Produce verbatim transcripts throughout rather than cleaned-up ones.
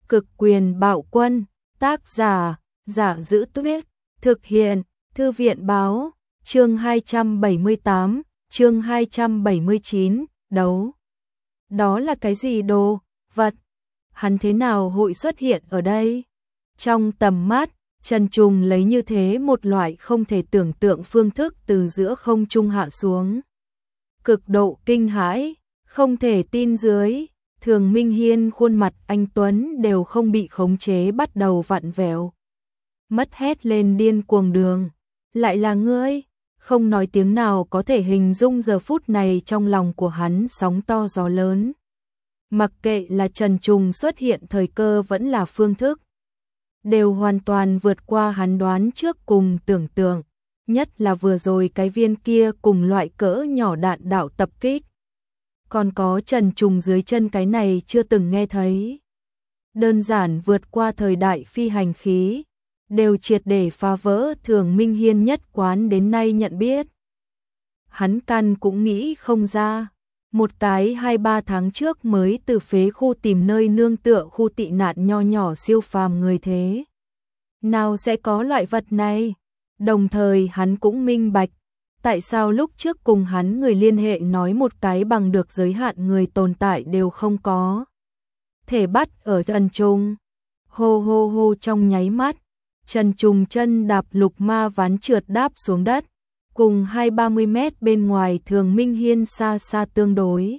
Cực quyền bạo quân, tác giả, Giả Giữ Tuyết, thực hiện, Thư viện báo, chương hai trăm bảy mươi tám, chương hai trăm bảy mươi chín, đấu. Đó là cái gì đồ, vật? Hắn thế nào hội xuất hiện ở đây? Trong tầm mắt, Trần Trùng lấy như thế một loại không thể tưởng tượng phương thức từ giữa không trung hạ xuống. Cực độ kinh hãi, không thể tin dưới, Thường Minh Hiên khuôn mặt anh Tuấn đều không bị khống chế bắt đầu vặn vẹo. Mất hét lên điên cuồng đường. Lại là ngươi, không nói tiếng nào có thể hình dung giờ phút này trong lòng của hắn sóng to gió lớn. Mặc kệ là Trần Trùng xuất hiện thời cơ vẫn là phương thức, đều hoàn toàn vượt qua hắn đoán trước cùng tưởng tượng, nhất là vừa rồi cái viên kia cùng loại cỡ nhỏ đạn đạo tập kích. Còn có Trần Trùng dưới chân cái này chưa từng nghe thấy. Đơn giản vượt qua thời đại phi hành khí, đều triệt để phá vỡ Thường Minh Hiên nhất quán đến nay nhận biết. Hắn căn cũng nghĩ không ra, một cái hai ba tháng trước mới từ phế khu tìm nơi nương tựa khu tị nạn nho nhỏ siêu phàm người thế. Nào sẽ có loại vật này? Đồng thời hắn cũng minh bạch, tại sao lúc trước cùng hắn người liên hệ nói một cái bằng được giới hạn người tồn tại đều không có. Thể bắt ở Trần Trùng. Hô hô hô trong nháy mắt, Trần Trùng chân đạp lục ma ván trượt đáp xuống đất, cùng hai ba mươi mét bên ngoài Thường Minh Hiên xa xa tương đối.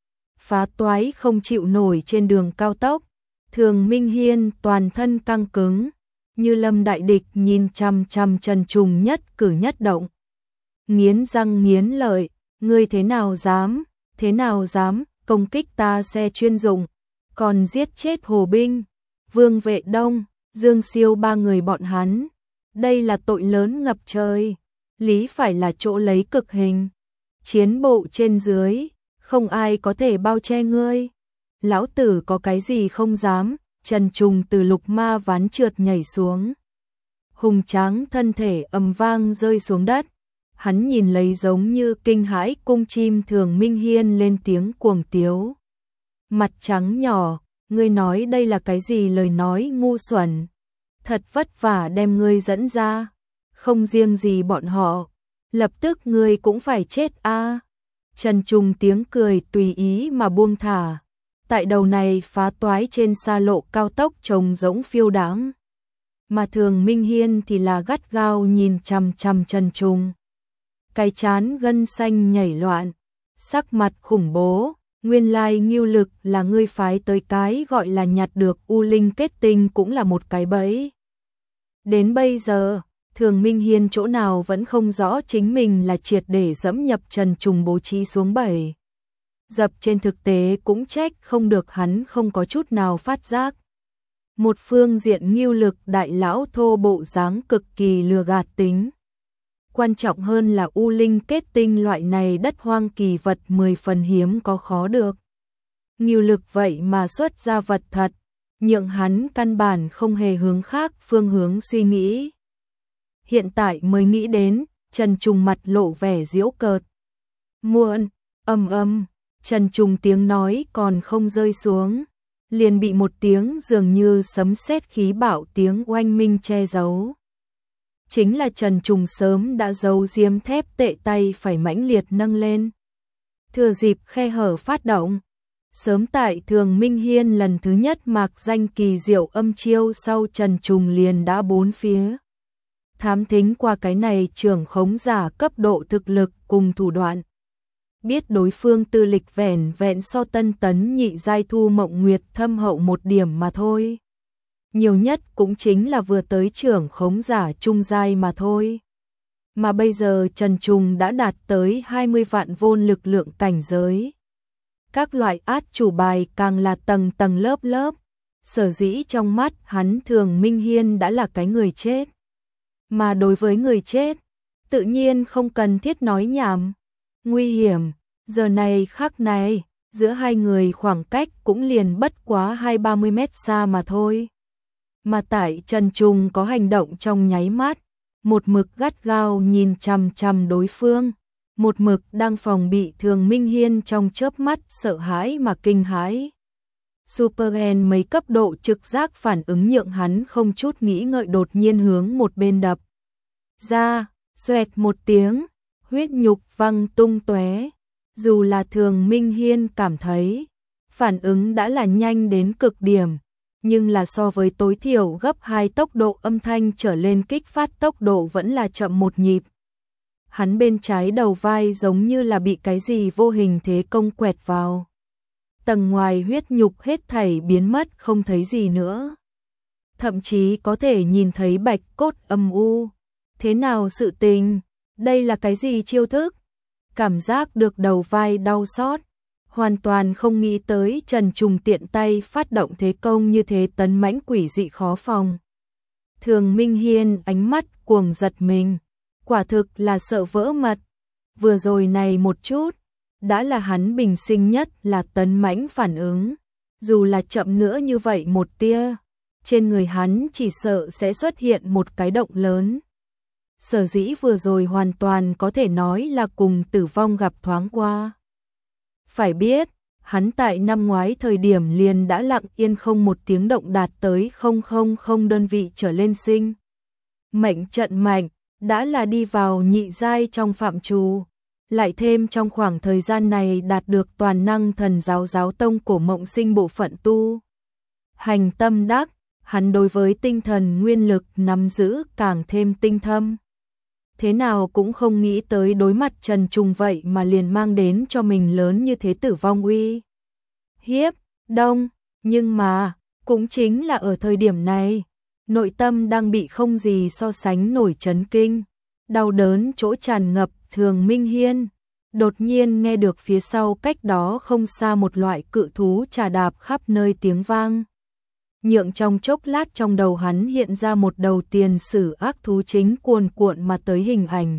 Phá toái không chịu nổi trên đường cao tốc, Thường Minh Hiên toàn thân căng cứng, như lâm đại địch nhìn chằm chằm Trần Trùng nhất cử nhất động. Nghiến răng nghiến lợi, ngươi thế nào dám, thế nào dám công kích ta xe chuyên dụng, còn giết chết Hồ Binh, Vương Vệ Đông, Dương Siêu ba người bọn hắn. Đây là tội lớn ngập trời, lý phải là chỗ lấy cực hình. Chiến bộ trên dưới, không ai có thể bao che ngươi. Lão tử có cái gì không dám. Trần Trùng từ lục ma ván trượt nhảy xuống. Hùng tráng thân thể ầm vang rơi xuống đất. Hắn nhìn lấy giống như kinh hãi cung chim Thường Minh Hiên lên tiếng cuồng tiếu. Mặt trắng nhỏ, ngươi nói đây là cái gì lời nói ngu xuẩn. Thật vất vả đem ngươi dẫn ra. Không riêng gì bọn họ, lập tức ngươi cũng phải chết a. À. Trần Trùng tiếng cười tùy ý mà buông thả. Tại đầu này phá toái trên xa lộ cao tốc trông giống phiêu đáng. Mà Thường Minh Hiên thì là gắt gao nhìn chằm chằm Trần Trùng. Cái chán gân xanh nhảy loạn, sắc mặt khủng bố, nguyên lai ngưu lực là ngươi phái tới cái gọi là nhặt được u linh kết tinh cũng là một cái bẫy. Đến bây giờ, Thường Minh Hiên chỗ nào vẫn không rõ chính mình là triệt để dẫm nhập Trần Trùng bố trí xuống bẫy. Dập trên thực tế cũng trách không được hắn không có chút nào phát giác. Một phương diện ngưu lực đại lão thô bộ dáng cực kỳ lừa gạt tính. Quan trọng hơn là u linh kết tinh loại này đất hoang kỳ vật mười phần hiếm có khó được. Ngưu lực vậy mà xuất ra vật thật, nhượng hắn căn bản không hề hướng khác phương hướng suy nghĩ. Hiện tại mới nghĩ đến, Trần Trùng mặt lộ vẻ giễu cợt. Muộn, ầm ầm. Trần Trùng tiếng nói còn không rơi xuống, liền bị một tiếng dường như sấm sét khí bạo tiếng oanh minh che giấu. Chính là Trần Trùng sớm đã giấu diếm thép tệ tay phải mãnh liệt nâng lên. Thừa dịp khe hở phát động, sớm tại Thường Minh Hiên lần thứ nhất mạc danh kỳ diệu âm chiêu sau Trần Trùng liền đã bốn phía. Thám thính qua cái này trưởng khống giả cấp độ thực lực cùng thủ đoạn. Biết đối phương tư lịch vẻn vẹn so tân tấn nhị giai Thu Mộng Nguyệt thâm hậu một điểm mà thôi. Nhiều nhất cũng chính là vừa tới trưởng khống giả trung giai mà thôi. Mà bây giờ Trần Trùng đã đạt tới hai mươi vạn vôn lực lượng cảnh giới. Các loại át chủ bài càng là tầng tầng lớp lớp. Sở dĩ trong mắt hắn Thường Minh Hiên đã là cái người chết. Mà đối với người chết, tự nhiên không cần thiết nói nhảm. Nguy hiểm, giờ này khắc này, giữa hai người khoảng cách cũng liền bất quá hai ba mươi mét xa mà thôi. Mà tại Trần Trùng có hành động trong nháy mắt, một mực gắt gao nhìn chằm chằm đối phương, một mực đang phòng bị Thường Minh Hiên trong chớp mắt sợ hãi mà kinh hãi. Superman mấy cấp độ trực giác phản ứng nhượng hắn không chút nghĩ ngợi đột nhiên hướng một bên đập ra, xoẹt một tiếng, huyết nhục văng tung tóe. Dù là Thường Minh Hiên cảm thấy phản ứng đã là nhanh đến cực điểm, nhưng là so với tối thiểu gấp hai tốc độ âm thanh trở lên kích phát tốc độ vẫn là chậm một nhịp. Hắn bên trái đầu vai giống như là bị cái gì vô hình thế công quẹt vào. Tầng ngoài huyết nhục hết thảy biến mất không thấy gì nữa. Thậm chí có thể nhìn thấy bạch cốt âm u. Thế nào sự tình? Đây là cái gì chiêu thức? Cảm giác được đầu vai đau xót. Hoàn toàn không nghĩ tới Trần Trùng tiện tay phát động thế công như thế tấn mãnh quỷ dị khó phòng. Thường Minh Hiên ánh mắt cuồng giật mình. Quả thực là sợ vỡ mật. Vừa rồi này một chút, đã là hắn bình sinh nhất là tấn mãnh phản ứng. Dù là chậm nữa như vậy một tia, trên người hắn chỉ sợ sẽ xuất hiện một cái động lớn. Sở dĩ vừa rồi hoàn toàn có thể nói là cùng tử vong gặp thoáng qua. Phải biết, hắn tại năm ngoái thời điểm liền đã lặng yên không một tiếng động đạt tới không không không đơn vị trở lên sinh. Mệnh trận mạnh, đã là đi vào nhị giai trong phạm trù. Lại thêm trong khoảng thời gian này đạt được toàn năng thần giáo giáo tông cổ mộng sinh bộ phận tu. Hành tâm đắc, hắn đối với tinh thần nguyên lực nắm giữ càng thêm tinh thâm. Thế nào cũng không nghĩ tới đối mặt Trần Trùng vậy mà liền mang đến cho mình lớn như thế tử vong uy. Hiếp, đông, nhưng mà, cũng chính là ở thời điểm này, nội tâm đang bị không gì so sánh nổi chấn kinh, đau đớn chỗ tràn ngập. Thường Minh Hiên đột nhiên nghe được phía sau cách đó không xa một loại cự thú trà đạp khắp nơi tiếng vang. Nhượng trong chốc lát trong đầu hắn hiện ra một đầu tiền sử ác thú chính cuồn cuộn mà tới hình ảnh.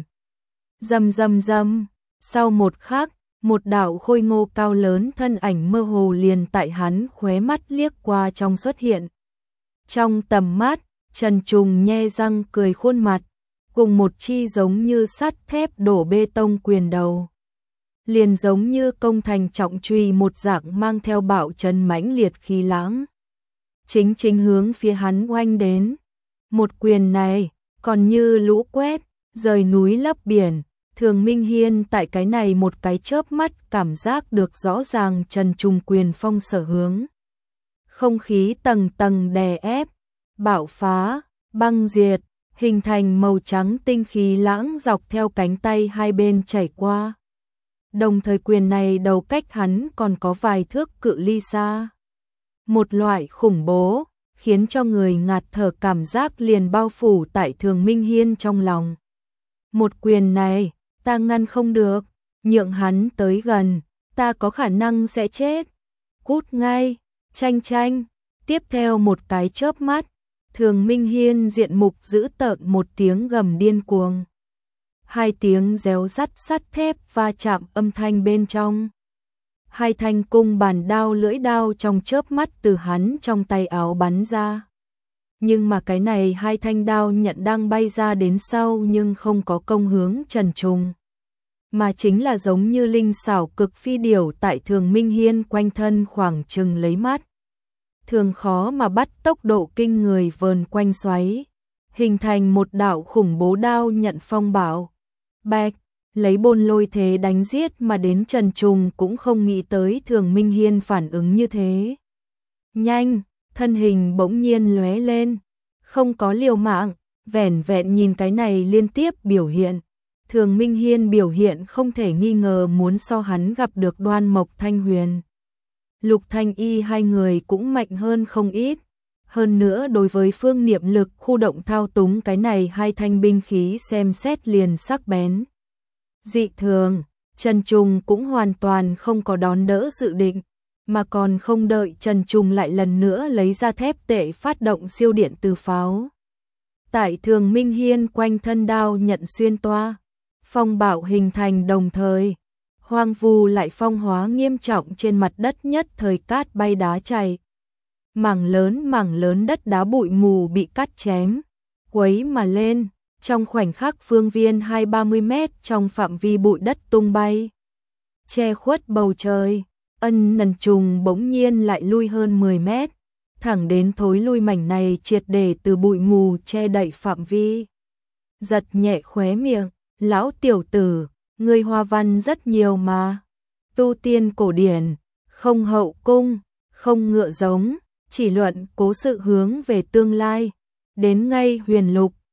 Rầm rầm rầm, sau một khắc, một đạo khôi ngô cao lớn thân ảnh mơ hồ liền tại hắn khóe mắt liếc qua trong xuất hiện. Trong tầm mắt, Trần Trùng nhe răng cười khuôn mặt, cùng một chi giống như sắt thép đổ bê tông quyền đầu. Liền giống như công thành trọng truy một dạng mang theo bạo chân mãnh liệt khí lãng. Chính chính hướng phía hắn oanh đến. Một quyền này, còn như lũ quét, rời núi lấp biển. Thường Minh Hiên tại cái này một cái chớp mắt cảm giác được rõ ràng Trần Trùng quyền phong sở hướng. Không khí tầng tầng đè ép, bạo phá, băng diệt, hình thành màu trắng tinh khí lãng dọc theo cánh tay hai bên chảy qua. Đồng thời quyền này đầu cách hắn còn có vài thước cự ly xa. Một loại khủng bố, khiến cho người ngạt thở cảm giác liền bao phủ tại Thường Minh Hiên trong lòng. Một quyền này, ta ngăn không được, nhượng hắn tới gần, ta có khả năng sẽ chết. Cút ngay, tranh tranh, tiếp theo một cái chớp mắt, Thường Minh Hiên diện mục dữ tợn một tiếng gầm điên cuồng. Hai tiếng réo rắt sắt thép va chạm âm thanh bên trong. Hai thanh cung bàn đao lưỡi đao trong chớp mắt từ hắn trong tay áo bắn ra. Nhưng mà cái này hai thanh đao nhận đang bay ra đến sau nhưng không có công hướng Trần Trùng. Mà chính là giống như linh xảo cực phi điểu tại Thường Minh Hiên quanh thân khoảng chừng lấy mắt. Thường khó mà bắt tốc độ kinh người vờn quanh xoáy. Hình thành một đạo khủng bố đao nhận phong bảo. Bạch, lấy bôn lôi thế đánh giết mà đến Trần Trùng cũng không nghĩ tới Thường Minh Hiên phản ứng như thế. Nhanh, thân hình bỗng nhiên lóe lên. Không có liều mạng, vẻn vẹn nhìn cái này liên tiếp biểu hiện. Thường Minh Hiên biểu hiện không thể nghi ngờ muốn so hắn gặp được Đoan Mộc Thanh Huyền. Lục Thanh Y hai người cũng mạnh hơn không ít. Hơn nữa đối với phương niệm lực khu động thao túng cái này hai thanh binh khí xem xét liền sắc bén. Dị thường, Trần Trùng cũng hoàn toàn không có đón đỡ dự định, mà còn không đợi Trần Trùng lại lần nữa lấy ra thép tệ phát động siêu điện từ pháo. Tại Thường Minh Hiên quanh thân đao nhận xuyên toa, phong bạo hình thành đồng thời. Hoang vu lại phong hóa nghiêm trọng trên mặt đất nhất thời cát bay đá chảy. Mảng lớn mảng lớn đất đá bụi mù bị cắt chém, quấy mà lên, trong khoảnh khắc phương viên hai ba mươi mét trong phạm vi bụi đất tung bay. Che khuất bầu trời, Ân Nần Trùng bỗng nhiên lại lui hơn mười mét, thẳng đến thối lui mảnh này triệt để từ bụi mù che đậy phạm vi. Giật nhẹ khóe miệng, lão tiểu tử, ngươi hoa văn rất nhiều mà. Tu tiên cổ điển, không hậu cung, không ngựa giống, chỉ luận cố sự hướng về tương lai. Đến ngay huyền lục,